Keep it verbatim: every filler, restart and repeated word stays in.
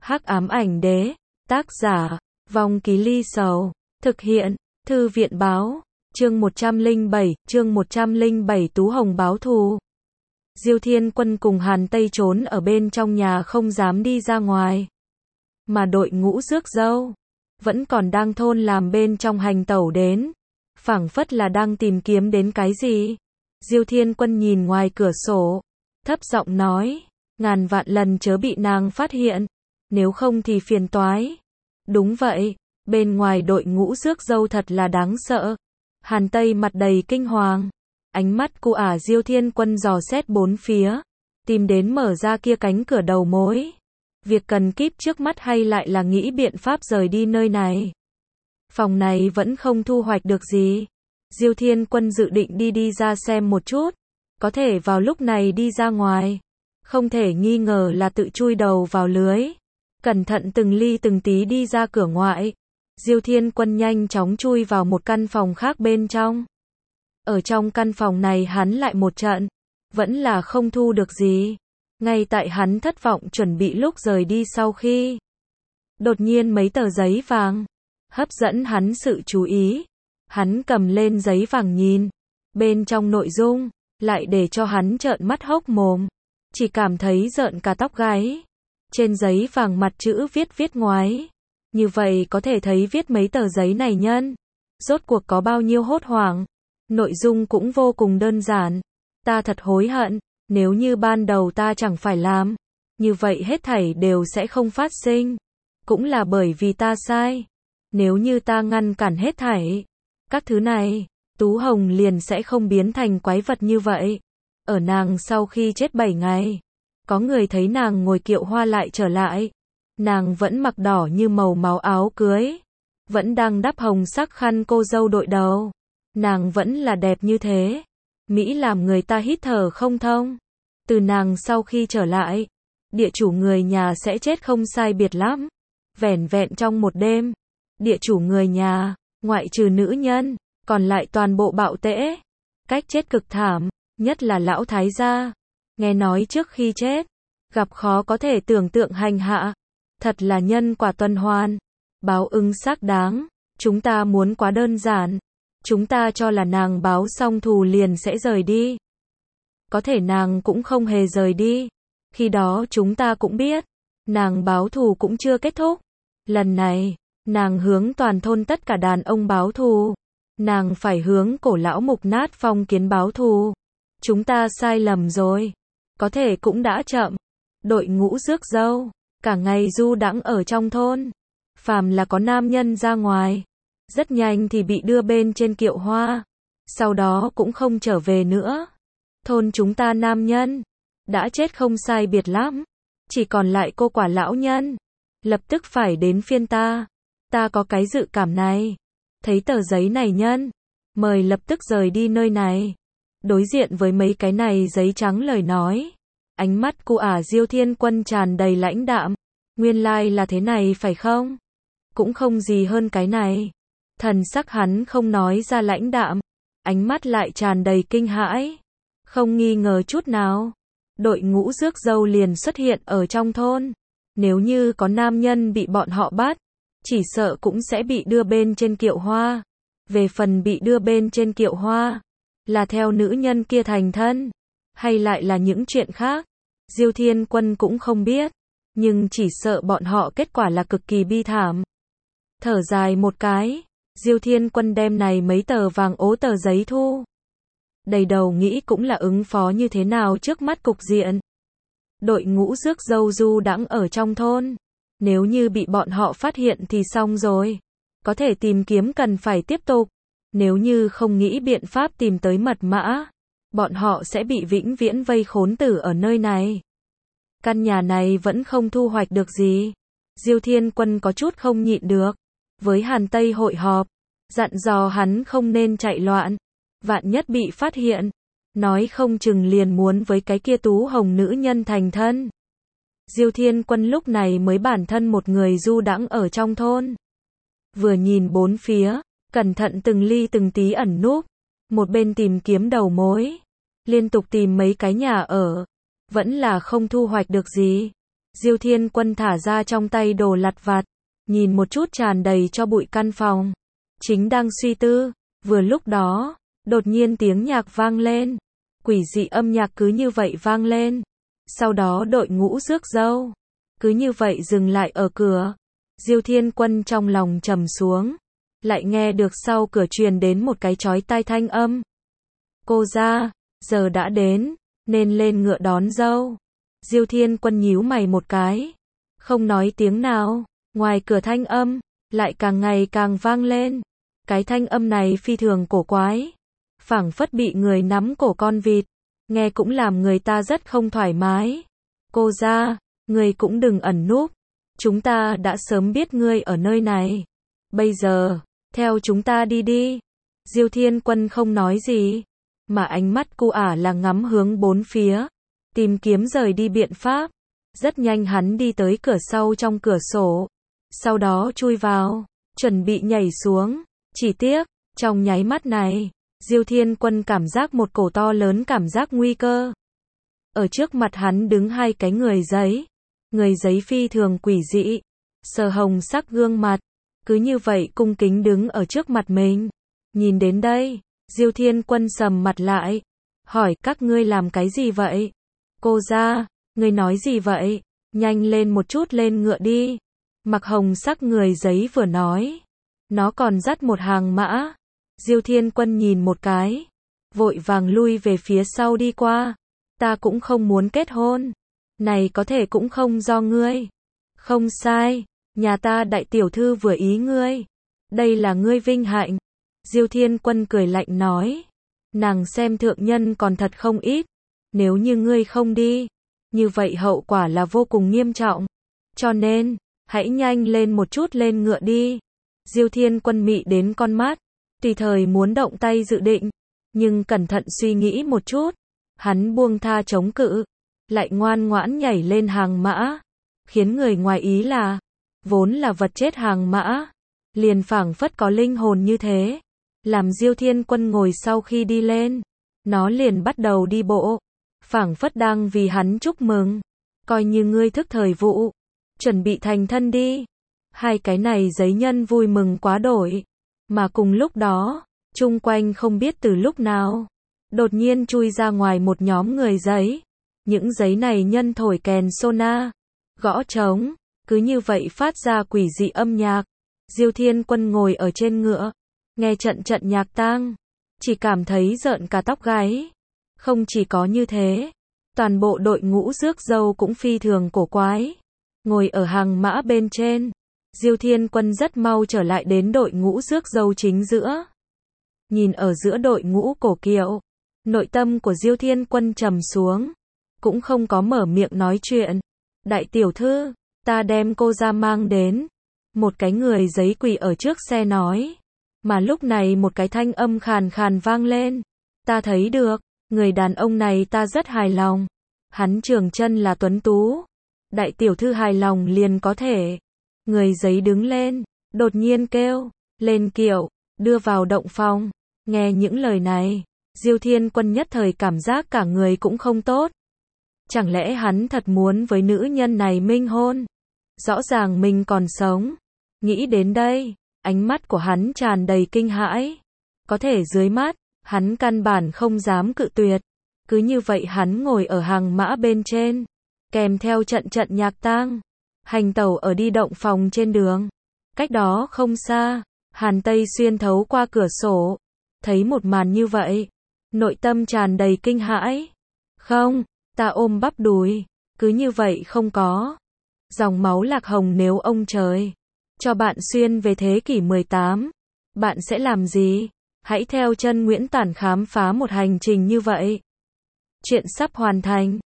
Hắc ám ảnh đế, tác giả, Vong Ký Ly Sầu, thực hiện, Thư viện báo, chương một trăm lẻ bảy, chương một trăm lẻ bảy Tú Hồng báo thù. Diêu Thiên Quân cùng Hàn Tây trốn ở bên trong nhà không dám đi ra ngoài. Mà đội ngũ rước dâu, vẫn còn đang thôn làm bên trong hành tẩu đến. Phảng phất là đang tìm kiếm đến cái gì. Diêu Thiên Quân nhìn ngoài cửa sổ, thấp giọng nói, ngàn vạn lần chớ bị nàng phát hiện, nếu không thì phiền toái. Đúng vậy, bên ngoài đội ngũ rước dâu thật là đáng sợ. Hàn Tây mặt đầy kinh hoàng, ánh mắt cu ả Diêu Thiên Quân dò xét bốn phía, tìm đến mở ra kia cánh cửa đầu mối. Việc cần kíp trước mắt hay lại là nghĩ biện pháp rời đi nơi này. Phòng này vẫn không thu hoạch được gì. Diêu Thiên Quân dự định đi đi ra xem một chút, có thể vào lúc này đi ra ngoài, không thể nghi ngờ là tự chui đầu vào lưới. Cẩn thận từng ly từng tí đi ra cửa ngoại, Diêu Thiên Quân nhanh chóng chui vào một căn phòng khác bên trong. Ở trong căn phòng này hắn lại một trận, vẫn là không thu được gì. Ngay tại hắn thất vọng chuẩn bị lúc rời đi sau khi, đột nhiên mấy tờ giấy vàng hấp dẫn hắn sự chú ý. Hắn cầm lên giấy vàng nhìn, bên trong nội dung lại để cho hắn trợn mắt hốc mồm, chỉ cảm thấy rợn cả tóc gáy. Trên giấy vàng mặt chữ viết viết ngoái, như vậy có thể thấy viết mấy tờ giấy này nhân rốt cuộc có bao nhiêu hốt hoảng. Nội dung cũng vô cùng đơn giản, ta thật hối hận, nếu như ban đầu ta chẳng phải làm như vậy hết thảy đều sẽ không phát sinh, cũng là bởi vì ta sai. Nếu như ta ngăn cản hết thảy các thứ này, Tú Hồng liền sẽ không biến thành quái vật như vậy. Ở nàng sau khi chết bảy ngày, có người thấy nàng ngồi kiệu hoa lại trở lại. Nàng vẫn mặc đỏ như màu máu áo cưới, vẫn đang đắp hồng sắc khăn cô dâu đội đầu. Nàng vẫn là đẹp như thế, Mỹ làm người ta hít thở không thông. Từ nàng sau khi trở lại, địa chủ người nhà sẽ chết không sai biệt lắm. Vẻn vẹn trong một đêm, địa chủ người nhà, ngoại trừ nữ nhân, còn lại toàn bộ bạo tễ. Cách chết cực thảm, nhất là lão thái gia. Nghe nói trước khi chết, gặp khó có thể tưởng tượng hành hạ. Thật là nhân quả tuần hoàn, báo ứng xác đáng. Chúng ta muốn quá đơn giản. Chúng ta cho là nàng báo xong thù liền sẽ rời đi. Có thể nàng cũng không hề rời đi. Khi đó chúng ta cũng biết, nàng báo thù cũng chưa kết thúc. Lần này, nàng hướng toàn thôn tất cả đàn ông báo thù. Nàng phải hướng cổ lão mục nát phong kiến báo thù. Chúng ta sai lầm rồi. Có thể cũng đã chậm. Đội ngũ rước dâu, cả ngày du đãng ở trong thôn. Phàm là có nam nhân ra ngoài, rất nhanh thì bị đưa bên trên kiệu hoa. Sau đó cũng không trở về nữa. Thôn chúng ta nam nhân đã chết không sai biệt lắm. Chỉ còn lại cô quả lão nhân. Lập tức phải đến phiên ta. Ta có cái dự cảm này. Thấy tờ giấy này nhân, mời lập tức rời đi nơi này. Đối diện với mấy cái này giấy trắng lời nói, ánh mắt cu ả Diêu Thiên Quân tràn đầy lãnh đạm. Nguyên lai là thế này phải không? Cũng không gì hơn cái này. Thần sắc hắn không nói ra lãnh đạm, ánh mắt lại tràn đầy kinh hãi. Không nghi ngờ chút nào, đội ngũ rước dâu liền xuất hiện ở trong thôn. Nếu như có nam nhân bị bọn họ bắt, chỉ sợ cũng sẽ bị đưa bên trên kiệu hoa. Về phần bị đưa bên trên kiệu hoa, là theo nữ nhân kia thành thân, hay lại là những chuyện khác, Diêu Thiên Quân cũng không biết. Nhưng chỉ sợ bọn họ kết quả là cực kỳ bi thảm. Thở dài một cái, Diêu Thiên Quân đem này mấy tờ vàng ố tờ giấy thu. Đầy đầu nghĩ cũng là ứng phó như thế nào trước mắt cục diện. Đội ngũ rước dâu du đãng ở trong thôn. Nếu như bị bọn họ phát hiện thì xong rồi. Có thể tìm kiếm cần phải tiếp tục. Nếu như không nghĩ biện pháp tìm tới mật mã, bọn họ sẽ bị vĩnh viễn vây khốn tử ở nơi này. Căn nhà này vẫn không thu hoạch được gì. Diêu Thiên Quân có chút không nhịn được. Với Hàn Tây hội họp, dặn dò hắn không nên chạy loạn. Vạn nhất bị phát hiện, nói không chừng liền muốn với cái kia Tú Hồng nữ nhân thành thân. Diêu Thiên Quân lúc này mới bản thân một người du đãng ở trong thôn. Vừa nhìn bốn phía, cẩn thận từng ly từng tí ẩn núp. Một bên tìm kiếm đầu mối, liên tục tìm mấy cái nhà ở, vẫn là không thu hoạch được gì. Diêu Thiên Quân thả ra trong tay đồ lặt vặt, nhìn một chút tràn đầy cho bụi căn phòng. Chính đang suy tư, vừa lúc đó, đột nhiên tiếng nhạc vang lên. Quỷ dị âm nhạc cứ như vậy vang lên. Sau đó đội ngũ rước dâu, cứ như vậy dừng lại ở cửa. Diêu Thiên Quân trong lòng trầm xuống, lại nghe được sau cửa truyền đến một cái chói tai thanh âm. Cô ra, giờ đã đến, nên lên ngựa đón dâu. Diêu Thiên Quân nhíu mày một cái, không nói tiếng nào. Ngoài cửa thanh âm, lại càng ngày càng vang lên. Cái thanh âm này phi thường cổ quái, phảng phất bị người nắm cổ con vịt, nghe cũng làm người ta rất không thoải mái. Cô ra, người cũng đừng ẩn núp, chúng ta đã sớm biết ngươi ở nơi này. Bây giờ, theo chúng ta đi đi. Diêu Thiên Quân không nói gì, mà ánh mắt cu ả là ngắm hướng bốn phía, tìm kiếm rời đi biện pháp. Rất nhanh hắn đi tới cửa sau trong cửa sổ, sau đó chui vào, chuẩn bị nhảy xuống. Chỉ tiếc, trong nháy mắt này, Diêu Thiên Quân cảm giác một cổ to lớn cảm giác nguy cơ. Ở trước mặt hắn đứng hai cái người giấy, người giấy phi thường quỷ dị, sờ hồng sắc gương mặt, cứ như vậy cung kính đứng ở trước mặt mình. Nhìn đến đây, Diêu Thiên Quân sầm mặt lại, hỏi các ngươi làm cái gì vậy? Cô ra, ngươi nói gì vậy? Nhanh lên một chút lên ngựa đi. Mặc hồng sắc người giấy vừa nói, nó còn dắt một hàng mã. Diêu Thiên Quân nhìn một cái, vội vàng lui về phía sau đi qua. Ta cũng không muốn kết hôn, này có thể cũng không do ngươi. Không sai, nhà ta đại tiểu thư vừa ý ngươi, đây là ngươi vinh hạnh. Diêu Thiên Quân cười lạnh nói, nàng xem thượng nhân còn thật không ít, nếu như ngươi không đi, như vậy hậu quả là vô cùng nghiêm trọng. Cho nên, hãy nhanh lên một chút lên ngựa đi. Diêu Thiên Quân mị đến con mắt, tùy thời muốn động tay dự định, nhưng cẩn thận suy nghĩ một chút, hắn buông tha chống cự, lại ngoan ngoãn nhảy lên hàng mã. Khiến người ngoài ý là, vốn là vật chết hàng mã, liền phảng phất có linh hồn như thế. Làm Diêu Thiên Quân ngồi sau khi đi lên, nó liền bắt đầu đi bộ, phảng phất đang vì hắn chúc mừng. Coi như ngươi thức thời vụ, chuẩn bị thành thân đi. Hai cái này giấy nhân vui mừng quá đổi, mà cùng lúc đó, chung quanh không biết từ lúc nào, đột nhiên chui ra ngoài một nhóm người giấy. Những giấy này nhân thổi kèn sona, gõ trống, cứ như vậy phát ra quỷ dị âm nhạc. Diêu Thiên Quân ngồi ở trên ngựa, nghe trận trận nhạc tang, chỉ cảm thấy rợn cả tóc gáy. Không chỉ có như thế, toàn bộ đội ngũ rước dâu cũng phi thường cổ quái. Ngồi ở hàng mã bên trên, Diêu Thiên Quân rất mau trở lại đến đội ngũ rước dâu chính giữa. Nhìn ở giữa đội ngũ cổ kiệu, nội tâm của Diêu Thiên Quân trầm xuống, cũng không có mở miệng nói chuyện. Đại tiểu thư, ta đem cô ra mang đến. Một cái người giấy quỳ ở trước xe nói. Mà lúc này một cái thanh âm khàn khàn vang lên. Ta thấy được, người đàn ông này ta rất hài lòng. Hắn trường chân là tuấn tú. Đại tiểu thư hài lòng liền có thể. Người giấy đứng lên, đột nhiên kêu, lên kiệu, đưa vào động phòng. Nghe những lời này, Diêu Thiên Quân nhất thời cảm giác cả người cũng không tốt. Chẳng lẽ hắn thật muốn với nữ nhân này minh hôn? Rõ ràng mình còn sống. Nghĩ đến đây, ánh mắt của hắn tràn đầy kinh hãi. Có thể dưới mắt, hắn căn bản không dám cự tuyệt. Cứ như vậy hắn ngồi ở hàng mã bên trên, kèm theo trận trận nhạc tang, hành tẩu ở đi động phòng trên đường. Cách đó không xa, Hàn Tây xuyên thấu qua cửa sổ, thấy một màn như vậy, nội tâm tràn đầy kinh hãi. Không, ta ôm bắp đùi, cứ như vậy không có. Dòng máu lạc hồng nếu ông trời cho bạn xuyên về thế kỷ mười tám, bạn sẽ làm gì? Hãy theo chân Nguyễn Tản khám phá một hành trình như vậy. Chuyện sắp hoàn thành.